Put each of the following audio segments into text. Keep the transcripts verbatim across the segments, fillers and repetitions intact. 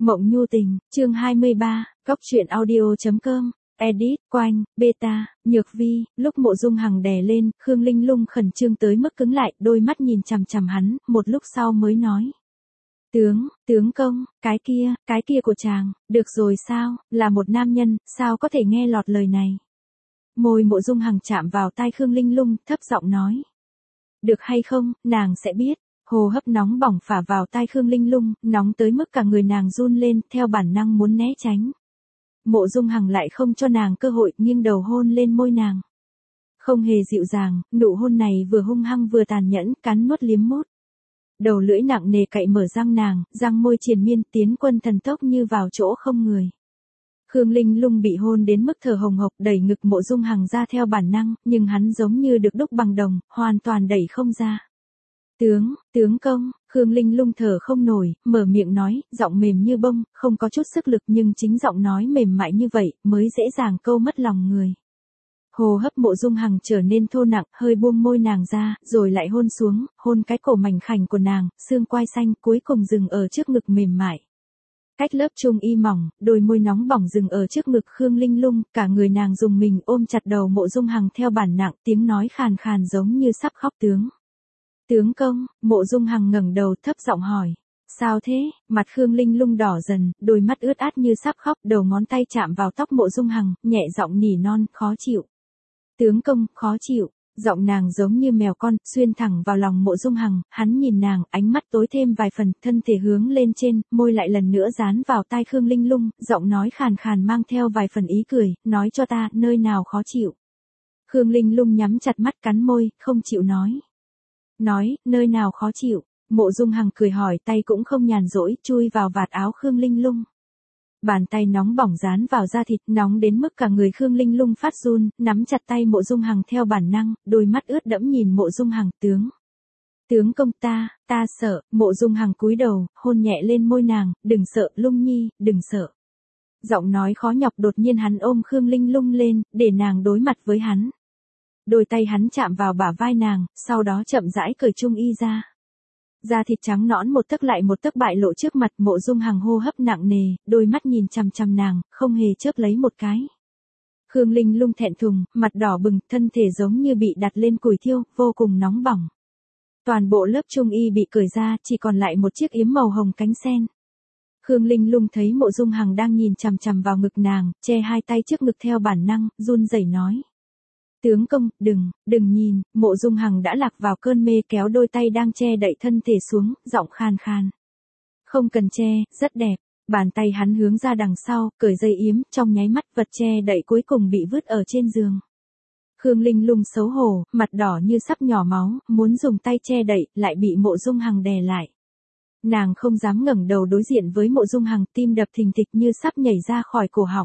Mộng nhu tình, chương hai mươi ba, góc truyện audio chấm com, edit, quanh, beta, nhược vi, lúc Mộ Dung Hằng đè lên, Khương Linh Lung khẩn trương tới mức cứng lại, đôi mắt nhìn chằm chằm hắn, một lúc sau mới nói. Tướng, tướng công, cái kia, cái kia của chàng, được rồi sao, là một nam nhân, sao có thể nghe lọt lời này. Môi Mộ Dung Hằng chạm vào tai Khương Linh Lung, thấp giọng nói. Được hay không, nàng sẽ biết. Hồ hấp nóng bỏng phả vào tai Khương Linh Lung, nóng tới mức cả người nàng run lên, theo bản năng muốn né tránh. Mộ Dung Hằng lại không cho nàng cơ hội, nghiêng đầu hôn lên môi nàng. Không hề dịu dàng, nụ hôn này vừa hung hăng vừa tàn nhẫn, cắn nuốt liếm mút. Đầu lưỡi nặng nề cậy mở răng nàng, răng môi triền miên, tiến quân thần tốc như vào chỗ không người. Khương Linh Lung bị hôn đến mức thở hồng hộc, đẩy ngực Mộ Dung Hằng ra theo bản năng, nhưng hắn giống như được đúc bằng đồng, hoàn toàn đẩy không ra. Tướng, tướng công, Khương Linh Lung thở không nổi, mở miệng nói, giọng mềm như bông, không có chút sức lực nhưng chính giọng nói mềm mại như vậy, mới dễ dàng câu mất lòng người. Hồ hấp Mộ Dung Hằng trở nên thô nặng, hơi buông môi nàng ra, rồi lại hôn xuống, hôn cái cổ mảnh khảnh của nàng, xương quai xanh, cuối cùng dừng ở trước ngực mềm mại. Cách lớp trung y mỏng, đôi môi nóng bỏng dừng ở trước ngực Khương Linh Lung, cả người nàng dùng mình ôm chặt đầu Mộ Dung Hằng theo bản nặng, tiếng nói khàn khàn giống như sắp khóc. Tướng. Tướng công, Mộ Dung Hằng ngẩng đầu thấp giọng hỏi. Sao thế? Mặt Khương Linh Lung đỏ dần, đôi mắt ướt át như sắp khóc, đầu ngón tay chạm vào tóc Mộ Dung Hằng, nhẹ giọng nỉ non, khó chịu. Tướng công, khó chịu. Giọng nàng giống như mèo con, xuyên thẳng vào lòng Mộ Dung Hằng, hắn nhìn nàng, ánh mắt tối thêm vài phần, thân thể hướng lên trên, môi lại lần nữa dán vào tai Khương Linh Lung, giọng nói khàn khàn mang theo vài phần ý cười, nói cho ta, nơi nào khó chịu. Khương Linh Lung nhắm chặt mắt cắn môi, không chịu nói. Nói, nơi nào khó chịu, Mộ Dung Hằng cười hỏi, tay cũng không nhàn rỗi, chui vào vạt áo Khương Linh Lung. Bàn tay nóng bỏng dán vào da thịt, nóng đến mức cả người Khương Linh Lung phát run, nắm chặt tay Mộ Dung Hằng theo bản năng, đôi mắt ướt đẫm nhìn Mộ Dung Hằng. Tướng. Tướng công ta, ta sợ, Mộ Dung Hằng cúi đầu, hôn nhẹ lên môi nàng, đừng sợ, Lung Nhi, đừng sợ. Giọng nói khó nhọc đột nhiên hắn ôm Khương Linh Lung lên, để nàng đối mặt với hắn. Đôi tay hắn chạm vào bả vai nàng, sau đó chậm rãi cởi trung y ra. Da thịt trắng nõn một tấc lại một tấc bại lộ trước mặt. Mộ Dung Hằng hô hấp nặng nề, đôi mắt nhìn chằm chằm nàng, không hề chớp lấy một cái. Khương Linh Lung thẹn thùng, mặt đỏ bừng, thân thể giống như bị đặt lên củi thiêu, vô cùng nóng bỏng. Toàn bộ lớp trung y bị cởi ra, chỉ còn lại một chiếc yếm màu hồng cánh sen. Khương Linh Lung thấy Mộ Dung Hằng đang nhìn chằm chằm vào ngực nàng, che hai tay trước ngực theo bản năng, run rẩy nói. Tướng công, đừng, đừng nhìn. Mộ Dung Hằng đã lạc vào cơn mê, kéo đôi tay đang che đậy thân thể xuống, giọng khan khan. Không cần che, rất đẹp. Bàn tay hắn hướng ra đằng sau, cởi dây yếm, trong nháy mắt vật che đậy cuối cùng bị vứt ở trên giường. Khương Linh Lung xấu hổ, mặt đỏ như sắp nhỏ máu, muốn dùng tay che đậy, lại bị Mộ Dung Hằng đè lại. Nàng không dám ngẩng đầu đối diện với Mộ Dung Hằng, tim đập thình thịch như sắp nhảy ra khỏi cổ họng.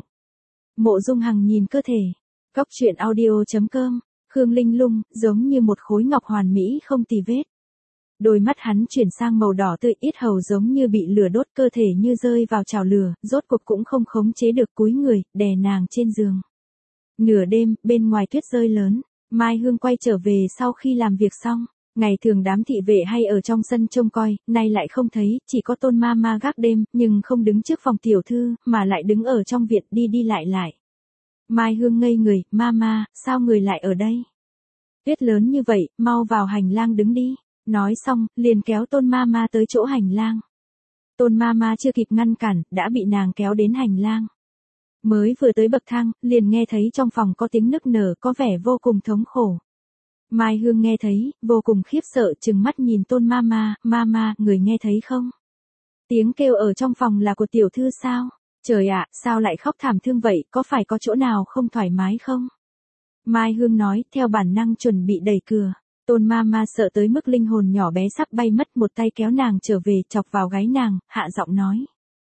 Mộ Dung Hằng nhìn cơ thể. Góc truyện audio chấm com, Khương Linh Lung, giống như một khối ngọc hoàn mỹ không tì vết. Đôi mắt hắn chuyển sang màu đỏ tươi, yết hầu giống như bị lửa đốt, cơ thể như rơi vào chảo lửa, rốt cuộc cũng không khống chế được, cúi người, đè nàng trên giường. Nửa đêm, bên ngoài tuyết rơi lớn, Mai Hương quay trở về sau khi làm việc xong. Ngày thường đám thị vệ hay ở trong sân trông coi, nay lại không thấy, chỉ có Tôn ma ma gác đêm, nhưng không đứng trước phòng tiểu thư, mà lại đứng ở trong viện đi đi lại lại. Mai Hương ngây người, Mama, sao người lại ở đây? Tuyết lớn như vậy, mau vào hành lang đứng đi. Nói xong, liền kéo Tôn Mama tới chỗ hành lang. Tôn Mama chưa kịp ngăn cản, đã bị nàng kéo đến hành lang. Mới vừa tới bậc thang, liền nghe thấy trong phòng có tiếng nức nở, có vẻ vô cùng thống khổ. Mai Hương nghe thấy, vô cùng khiếp sợ, trừng mắt nhìn Tôn Mama, Mama, người nghe thấy không? Tiếng kêu ở trong phòng là của tiểu thư sao? Trời ạ, sao lại khóc thảm thương vậy, có phải có chỗ nào không thoải mái không? Mai Hương nói, theo bản năng chuẩn bị đẩy cửa. Tôn Mama sợ tới mức linh hồn nhỏ bé sắp bay mất, một tay kéo nàng trở về, chọc vào gáy nàng, hạ giọng nói.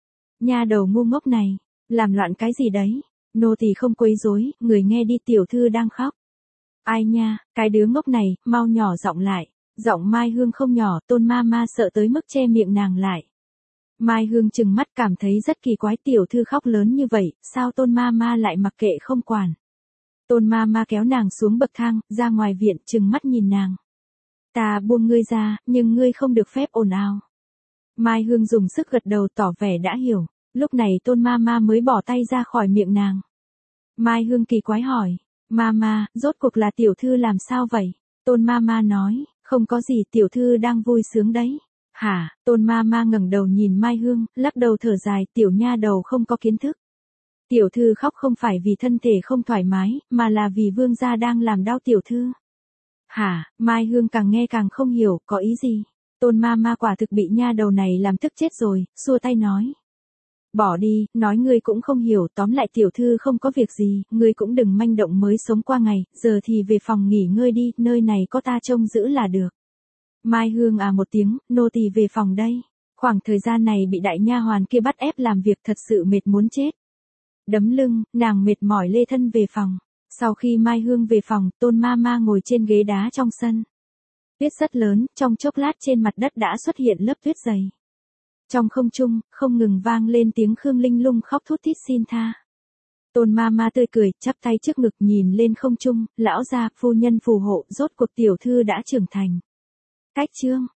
Nha đầu ngu ngốc này, làm loạn cái gì đấy? Nô tỳ không quấy rối, người nghe đi, tiểu thư đang khóc. Ai nha, cái đứa ngốc này, mau nhỏ giọng lại. Giọng Mai Hương không nhỏ, Tôn Mama sợ tới mức che miệng nàng lại. Mai Hương trừng mắt cảm thấy rất kỳ quái, tiểu thư khóc lớn như vậy, sao Tôn Mama lại mặc kệ không quản. Tôn Mama kéo nàng xuống bậc thang, ra ngoài viện, trừng mắt nhìn nàng. Ta buông ngươi ra, nhưng ngươi không được phép ồn ào. Mai Hương dùng sức gật đầu tỏ vẻ đã hiểu. Lúc này Tôn Mama mới bỏ tay ra khỏi miệng nàng. Mai Hương kỳ quái hỏi, Mama, rốt cuộc là tiểu thư làm sao vậy? Tôn Mama nói, không có gì, tiểu thư đang vui sướng đấy. Hả? Tôn Mama ngẩng đầu nhìn Mai Hương, lắc đầu thở dài, tiểu nha đầu không có kiến thức. Tiểu thư khóc không phải vì thân thể không thoải mái, mà là vì vương gia đang làm đau tiểu thư. Hả? Mai Hương càng nghe càng không hiểu, có ý gì? Tôn Mama quả thực bị nha đầu này làm tức chết rồi, xua tay nói. Bỏ đi, nói ngươi cũng không hiểu, tóm lại tiểu thư không có việc gì, ngươi cũng đừng manh động mới sống qua ngày, giờ thì về phòng nghỉ ngơi đi, nơi này có ta trông giữ là được. Mai Hương à một tiếng, nô tỳ về phòng đây. Khoảng thời gian này bị đại nha hoàn kia bắt ép làm việc thật sự mệt muốn chết. Đấm lưng, nàng mệt mỏi lê thân về phòng. Sau khi Mai Hương về phòng, Tôn Mama ngồi trên ghế đá trong sân. Tuyết rất lớn, trong chốc lát trên mặt đất đã xuất hiện lớp tuyết dày. Trong không trung, không ngừng vang lên tiếng Khương Linh Lung khóc thút thít xin tha. Tôn Mama tươi cười, chắp tay trước ngực nhìn lên không trung, lão gia, phu nhân phù hộ, rốt cuộc tiểu thư đã trưởng thành. Cách chương